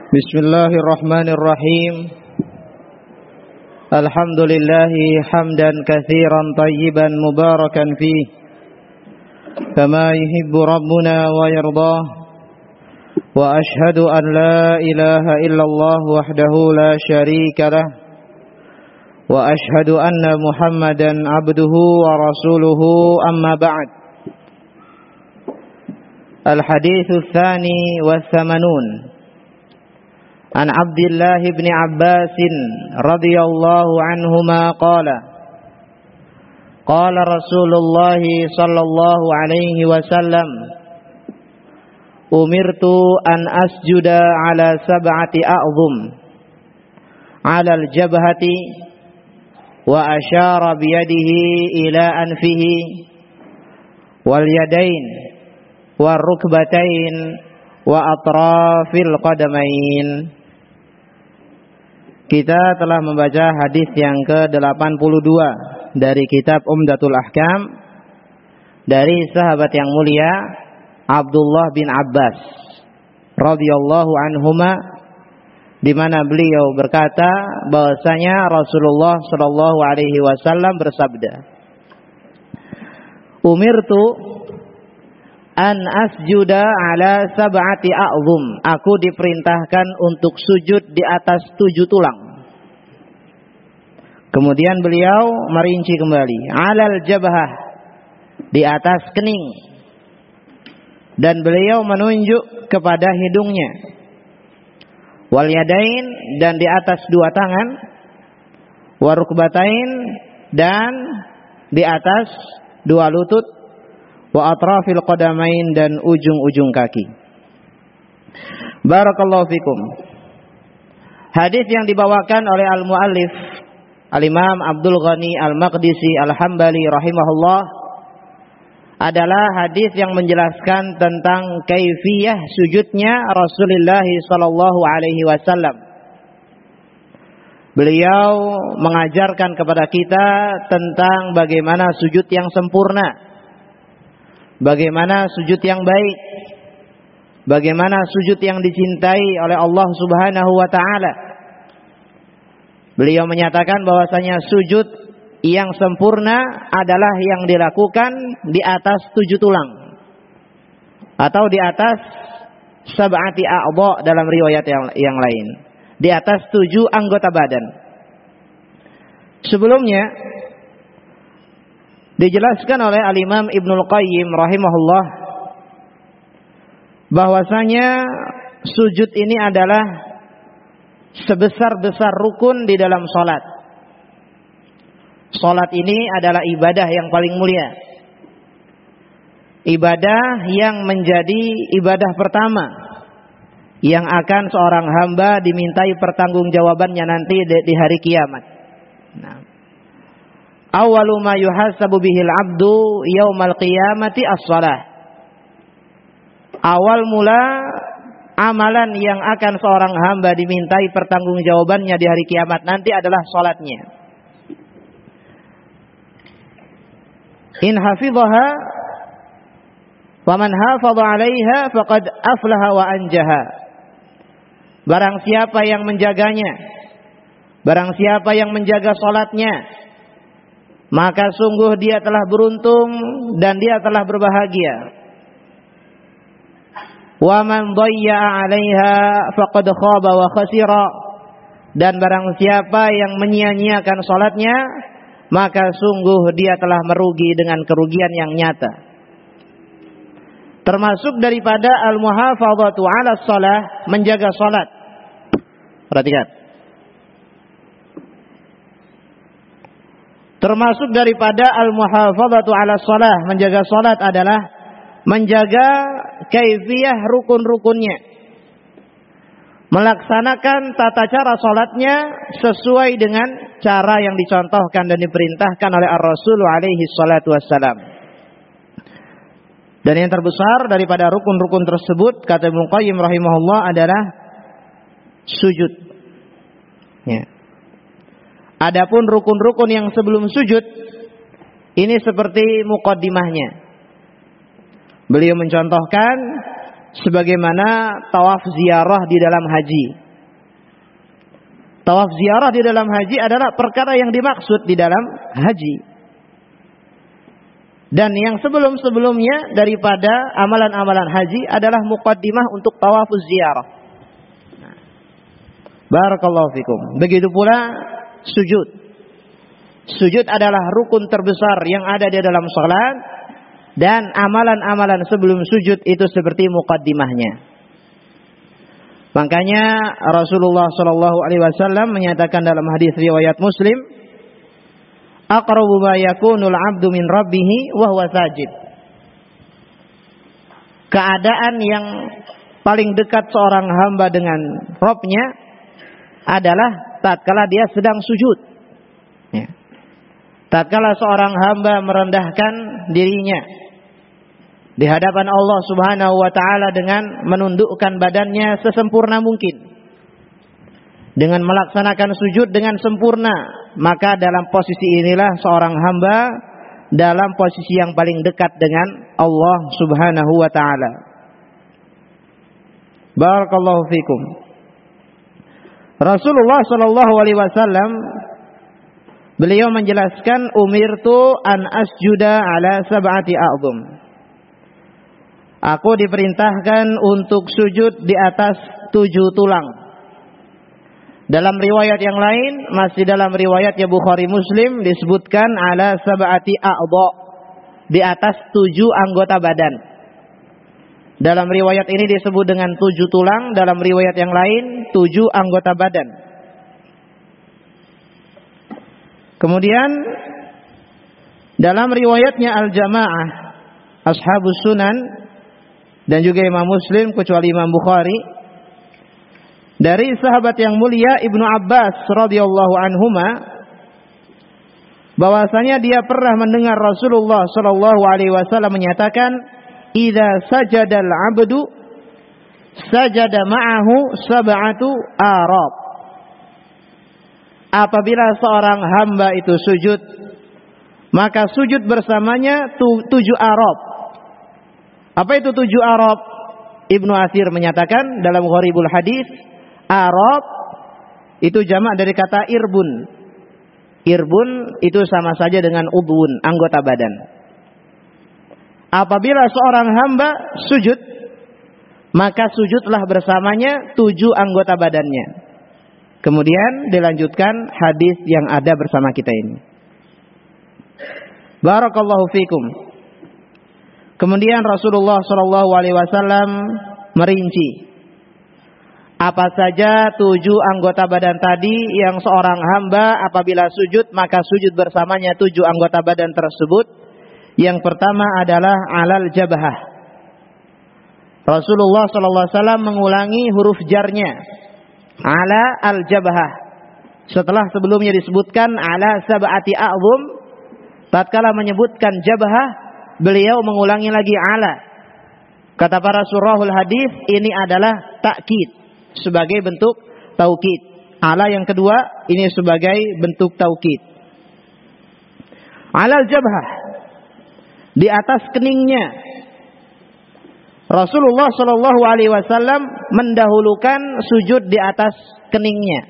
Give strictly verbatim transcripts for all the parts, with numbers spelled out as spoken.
Bismillahirrahmanirrahim. Alhamdulillahi hamdan katsiran tayyiban mubarakan fih kama yuhibbu rabbuna wa yardah. Wa ashhadu an la ilaha illallah wahdahu la syarika lah. Wa ashhadu anna Muhammadan abduhu wa rasuluhu, amma ba'd. Al-haditsu tsani wa tsamanun an Abdullah bin Abbas radhiyallahu anhuma qala qala Rasulullah sallallahu alaihi wasallam umirtu an asjuda ala sab'ati a'zum ala al-jabhati wa asyara biyadihi ila anfihi wal yadain war rukbatain wa atrafil qadamain. Kita telah membaca hadis yang ke delapan puluh dua dari kitab Umdatul Ahkam dari sahabat yang mulia Abdullah bin Abbas radhiyallahu anhuma, di mana beliau berkata bahwasanya Rasulullah sallallahu alaihi wasallam bersabda, "Umirtu an asjuda ala sab'ati a'zum." Aku diperintahkan untuk sujud di atas tujuh tulang. Kemudian beliau merinci kembali, alal jabhah, di atas kening. Dan beliau menunjuk kepada hidungnya. Wal yadain, dan di atas dua tangan. Warukbatain, dan di atas dua lutut. Wa atrafil qadamain, dan ujung-ujung kaki. Barakallahu fikum. Hadis yang dibawakan oleh al-muallif Al-Imam Abdul Ghani Al-Maqdisi Al-Hambali rahimahullah adalah hadis yang menjelaskan tentang kaifiyah sujudnya Rasulullah sallallahu alaihi wasallam. Beliau mengajarkan kepada kita tentang bagaimana sujud yang sempurna, bagaimana sujud yang baik, bagaimana sujud yang dicintai oleh Allah Subhanahu wa taala. Beliau menyatakan bahwasanya sujud yang sempurna adalah yang dilakukan di atas tujuh tulang atau di atas sab'ati a'dha dalam riwayat yang, yang lain, di atas tujuh anggota badan. Sebelumnya dijelaskan oleh Al-Imam Ibnul Qayyim rahimahullah bahwasanya sujud ini adalah sebesar-besar rukun di dalam salat. Salat ini adalah ibadah yang paling mulia, ibadah yang menjadi ibadah pertama yang akan seorang hamba dimintai pertanggungjawabannya nanti di, di hari kiamat. Nah, awwalu ma yuhasabu bihil abdu yaumal qiyamati as-shalah. Awal mula amalan yang akan seorang hamba dimintai pertanggungjawabannya di hari kiamat nanti adalah salatnya. In hafidhaha wa man hafadha 'alaiha faqad aflaha wa anjaha. Barang siapa yang menjaganya, barang siapa yang menjaga salatnya, maka sungguh dia telah beruntung dan dia telah berbahagia. Wa man dhayya'a 'alaiha faqad khaba wa khasira. Dan barang siapa yang menyia-nyiakan salatnya, maka sungguh dia telah merugi dengan kerugian yang nyata. Termasuk daripada al-muhafadzatu 'ala shalah, menjaga salat. Perhatikan. Termasuk daripada al-muhafadzatu 'ala shalah, menjaga salat adalah menjaga kaifiyah rukun-rukunnya, melaksanakan tata cara salatnya sesuai dengan cara yang dicontohkan dan diperintahkan oleh Ar-Rasul alaihi salatu wassalam. Dan yang terbesar daripada rukun-rukun tersebut, kata Ibnu Qayyim rahimahullah, adalah sujud. Ya. Adapun rukun-rukun yang sebelum sujud, ini seperti muqaddimahnya. Beliau mencontohkan sebagaimana tawaf ziarah di dalam haji. Tawaf ziarah di dalam haji adalah perkara yang dimaksud di dalam haji. Dan yang sebelum-sebelumnya daripada amalan-amalan haji adalah muqaddimah untuk tawaf ziarah. Barakallahu fikum. Begitu pula sujud. Sujud adalah rukun terbesar yang ada di dalam salat, dan amalan-amalan sebelum sujud itu seperti muqaddimahnya. Makanya Rasulullah sallallahu alaihi wasallam menyatakan dalam hadis riwayat Muslim, aqrabu ma yakunul 'abdu min rabbih wa huwa sajid. Keadaan yang paling dekat seorang hamba dengan Rabb-nya adalah tatkala dia sedang sujud. Ya. Tatkala seorang hamba merendahkan dirinya di hadapan Allah Subhanahu wa taala dengan menundukkan badannya sesempurna mungkin, dengan melaksanakan sujud dengan sempurna, maka dalam posisi inilah seorang hamba dalam posisi yang paling dekat dengan Allah Subhanahu wa taala. Barakallahu fikum. Rasulullah sallallahu alaihi wasallam beliau menjelaskan, umirtu an asjuda ala sab'ati a'dhum. Aku diperintahkan untuk sujud di atas tujuh tulang. Dalam riwayat yang lain, masih dalam riwayatnya Bukhari Muslim, disebutkan ala sab'ati a'dha, di atas tujuh anggota badan. Dalam riwayat ini disebut dengan tujuh tulang, dalam riwayat yang lain tujuh anggota badan. Kemudian dalam riwayatnya Al-Jamaah, Ashabus Sunan, dan juga Imam Muslim kecuali Imam Bukhari, dari sahabat yang mulia Ibnu Abbas radhiyallahu anhuma, bahwasanya dia pernah mendengar Rasulullah sallallahu alaihi wasallam menyatakan, idza sajadal 'abdu sajada ma'ahu sab'atu arab. Apabila seorang hamba itu sujud, maka sujud bersamanya tu, tujuh arab. Apa itu tujuh arab? Ibnu Athir menyatakan dalam Gharibul Hadis, arab itu jamak dari kata irbun. Irbun itu sama saja dengan udhun, anggota badan. Apabila seorang hamba sujud, maka sujudlah bersamanya tujuh anggota badannya. Kemudian dilanjutkan hadis yang ada bersama kita ini. Barakallahu fikum. Kemudian Rasulullah sallallahu alaihi wasallam merinci apa saja tujuh anggota badan tadi yang seorang hamba apabila sujud maka sujud bersamanya tujuh anggota badan tersebut. Yang pertama adalah alal jabhah. Rasulullah sallallahu alaihi wasallam mengulangi huruf jarnya, ala al jabhah. Setelah sebelumnya disebutkan ala sab'ati a'dhum, tatkala menyebutkan jabhah, beliau mengulangi lagi ala. Kata para surahul hadis, ini adalah takkid sebagai bentuk taukid. Ala yang kedua ini sebagai bentuk taukid. Alal jabhah, di atas keningnya. Rasulullah Shallallahu Alaihi Wasallam mendahulukan sujud di atas keningnya.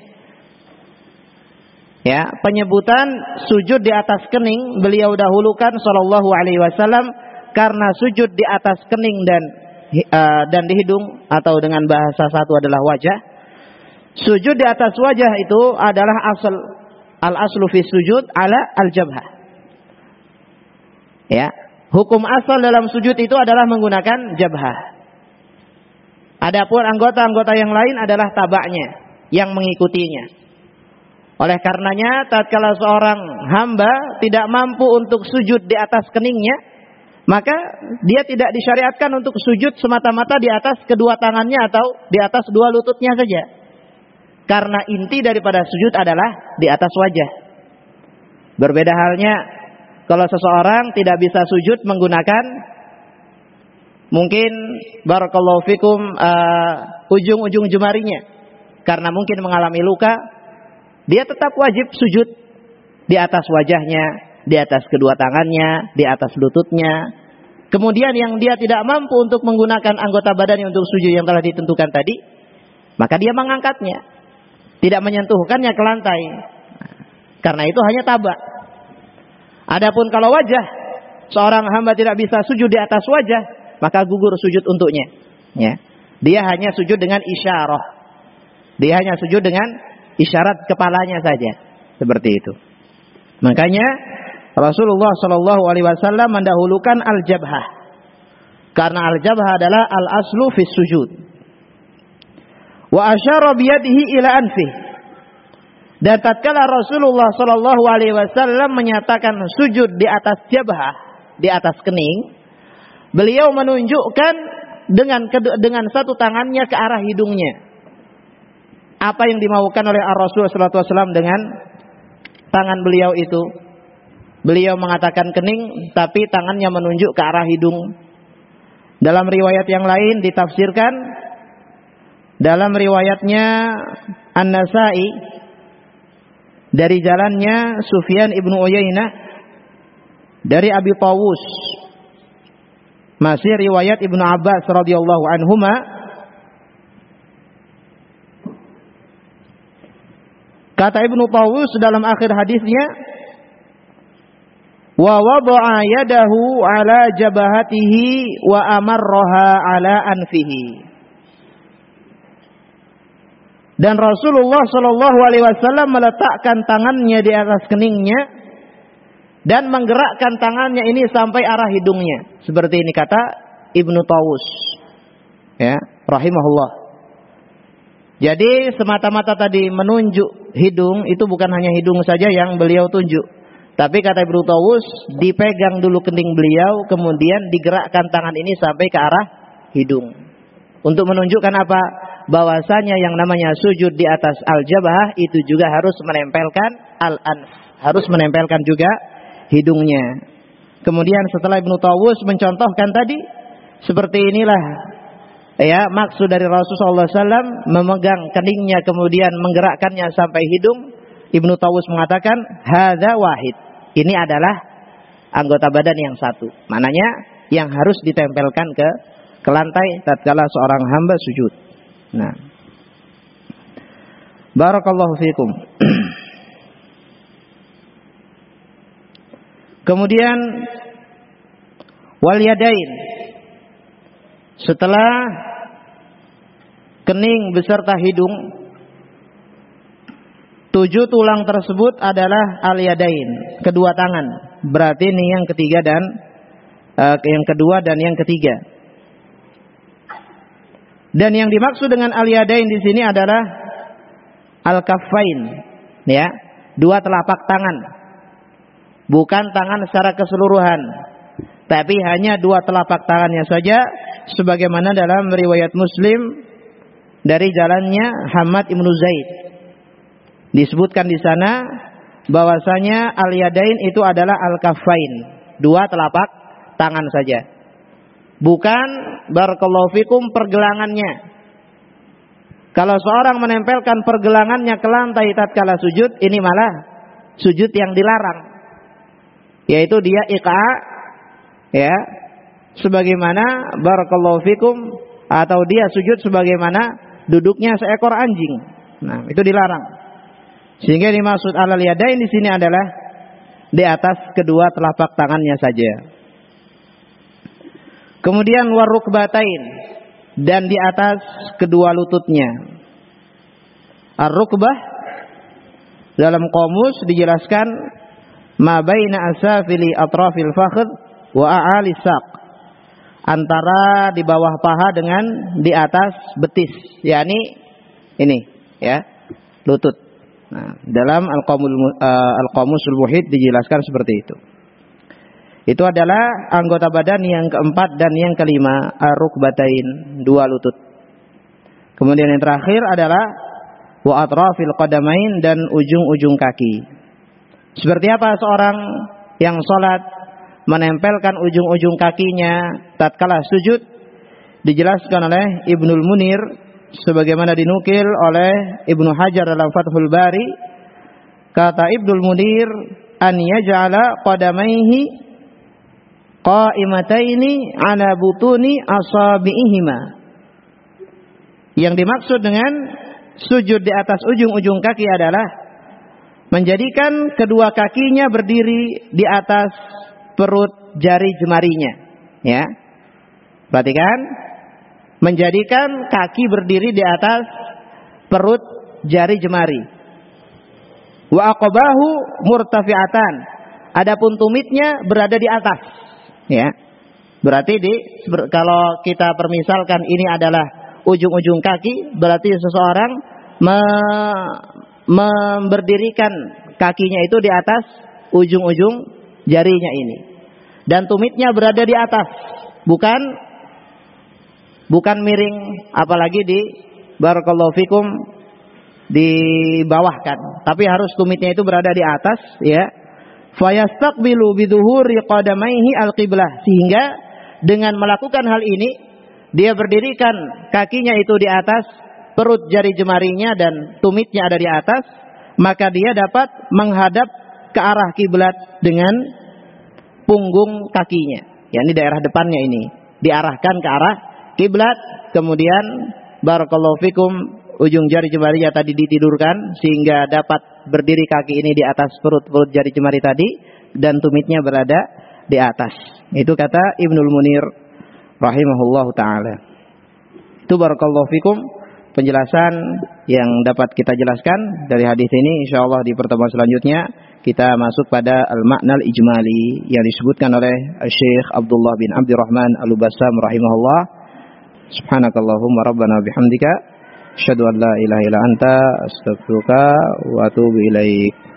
Ya, penyebutan sujud di atas kening beliau dahulukan Shallallahu Alaihi Wasallam karena sujud di atas kening dan uh, dan di hidung atau dengan bahasa satu adalah wajah. Sujud di atas wajah itu adalah asal al aslu fi sujud ala al jabhah. Ya. Hukum asal dalam sujud itu adalah menggunakan jabhah. Adapun anggota-anggota yang lain adalah tabaknya yang mengikutinya. Oleh karenanya tatkala seorang hamba tidak mampu untuk sujud di atas keningnya, maka dia tidak disyariatkan untuk sujud semata-mata di atas kedua tangannya atau di atas dua lututnya saja. Karena inti daripada sujud adalah di atas wajah. Berbeda halnya kalau seseorang tidak bisa sujud menggunakan mungkin barakallahu fikum uh, ujung-ujung jemarinya karena mungkin mengalami luka, dia tetap wajib sujud di atas wajahnya, di atas kedua tangannya, di atas lututnya. kemudian yang dia tidak mampu untuk menggunakan anggota badannya untuk sujud yang telah ditentukan tadi, maka dia mengangkatnya, tidak menyentuhkannya ke lantai. Karena itu hanya tabak. Adapun kalau wajah, seorang hamba tidak bisa sujud di atas wajah, maka gugur sujud untuknya. Ya. Dia hanya sujud dengan isyarah. Dia hanya sujud dengan isyarat kepalanya saja. Seperti itu. Makanya Rasulullah Shallallahu Alaihi Wasallam mendahulukan al-jabhah. Karena al-jabhah adalah al-aslu fis sujud. Wa asyara biyadihi ila anfih. Dan tatkala Rasulullah Shallallahu Alaihi Wasallam menyatakan sujud di atas jabhah, di atas kening, beliau menunjukkan dengan dengan satu tangannya ke arah hidungnya. Apa yang dimaukan oleh Rasulullah Shallallahu Alaihi Wasallam dengan tangan beliau itu? Beliau mengatakan kening, tapi tangannya menunjuk ke arah hidung. Dalam riwayat yang lain ditafsirkan, dalam riwayatnya An-Nasa'i dari jalannya Sufyan ibnu Uyainah dari Abi Tawus, masih riwayat Ibnu Abbas radhiyallahu anhuma, kata Ibnu Tawus dalam akhir hadisnya, wa wada'a yadahu ala jabahatihi wa amarraha ala anfihi. Dan Rasulullah Shallallahu Alaihi Wasallam meletakkan tangannya di atas keningnya dan menggerakkan tangannya ini sampai arah hidungnya. Seperti ini kata Ibnu Tawus, ya, rahimahullah. Jadi semata-mata tadi menunjuk hidung, itu bukan hanya hidung saja yang beliau tunjuk. Tapi kata Ibnu Tawus, dipegang dulu kening beliau, kemudian digerakkan tangan ini sampai ke arah hidung. Untuk menunjukkan apa? Bahwasanya yang namanya sujud di atas al-jabhah itu juga harus menempelkan al-anf, harus menempelkan juga hidungnya. Kemudian setelah Ibnu Tawus mencontohkan tadi, seperti inilah ya maksud dari Rasulullah shallallahu alaihi wasallam memegang keningnya kemudian menggerakkannya sampai hidung. Ibnu Tawus mengatakan hadza wahid, ini adalah anggota badan yang satu, maknanya yang harus ditempelkan ke ke lantai tatkala seorang hamba sujud. Nah, barakallahu fikum. Kemudian wal yadain, setelah kening beserta hidung, tujuh tulang tersebut adalah al yadain, kedua tangan. Berarti ini yang ketiga dan uh, yang kedua dan yang ketiga. Dan yang dimaksud dengan al-yadain di sini adalah al-kaffain, ya, dua telapak tangan. Bukan tangan secara keseluruhan, tapi hanya dua telapak tangannya saja, sebagaimana dalam riwayat Muslim dari jalannya Hamad ibnu Zaid. Disebutkan di sana bahwasanya al-yadain itu adalah al-kaffain, dua telapak tangan saja. Bukan barakallahu fikum pergelangannya. Kalau seorang menempelkan pergelangannya ke lantai tatkala sujud, ini malah sujud yang dilarang. Yaitu dia iqa, ya, sebagaimana barakallahu fikum, atau dia sujud sebagaimana duduknya seekor anjing. Nah, itu dilarang. Sehingga dimaksud alal yadain di sini adalah di atas kedua telapak tangannya saja. Kemudian warukbatain, dan di atas kedua lututnya. Ar-rukbah dalam qamus dijelaskan ma baina asafili atrafil fakhd wa a'ali saq, antara di bawah paha dengan di atas betis, yakni ini ya, lutut. Nah, dalam al-qamul uh, al-qamusul muhit dijelaskan seperti itu. Itu adalah anggota badan yang keempat dan yang kelima, ar-rukbatain, dua lutut. Kemudian yang terakhir adalah wa atrafil qadamain, dan ujung-ujung kaki. Seperti apa seorang yang salat menempelkan ujung-ujung kakinya tatkala sujud? Dijelaskan oleh Ibnul Munir sebagaimana dinukil oleh Ibnu Hajar dalam Fathul Bari. Kata Ibnul Munir, an yaj'ala qadamaihi qa'imataini 'ala butuni asabi'ihima. Yang dimaksud dengan sujud di atas ujung-ujung kaki adalah menjadikan kedua kakinya berdiri di atas perut jari jemarinya, ya. Perhatikan, menjadikan kaki berdiri di atas perut jari jemari. Wa aqbahu murtafi'atan. Adapun tumitnya berada di atas, ya. Berarti di kalau kita permisalkan ini adalah ujung-ujung kaki, berarti seseorang me, memberdirikan kakinya itu di atas ujung-ujung jarinya ini. Dan tumitnya berada di atas, bukan bukan miring, apalagi di barakallahu fikum dibawahkan, tapi harus tumitnya itu berada di atas, ya. Fayastaqbilu biduhuri qadamaihi alqiblah, sehingga dengan melakukan hal ini dia berdirikan kakinya itu di atas perut jari jemarinya dan tumitnya ada di atas, maka dia dapat menghadap ke arah kiblat dengan punggung kakinya, yakni daerah depannya ini diarahkan ke arah kiblat. Kemudian barakallahu fikum ujung jari jemarinya tadi ditidurkan sehingga dapat berdiri kaki ini di atas perut-perut jari jemari tadi dan tumitnya berada di atas. Itu kata Ibnul Munir rahimahullahu taala. Itu barakallahu fikum penjelasan yang dapat kita jelaskan dari hadis ini. Insyaallah di pertemuan selanjutnya kita masuk pada al-ma'nal ijmali yang disebutkan oleh Syekh Abdullah bin Abdurrahman Al-Bassam rahimahullah. Subhanakallahumma rabbana bihamdika asyhadu an la ilaha illa anta astaghfiruka wa atubu ilaik.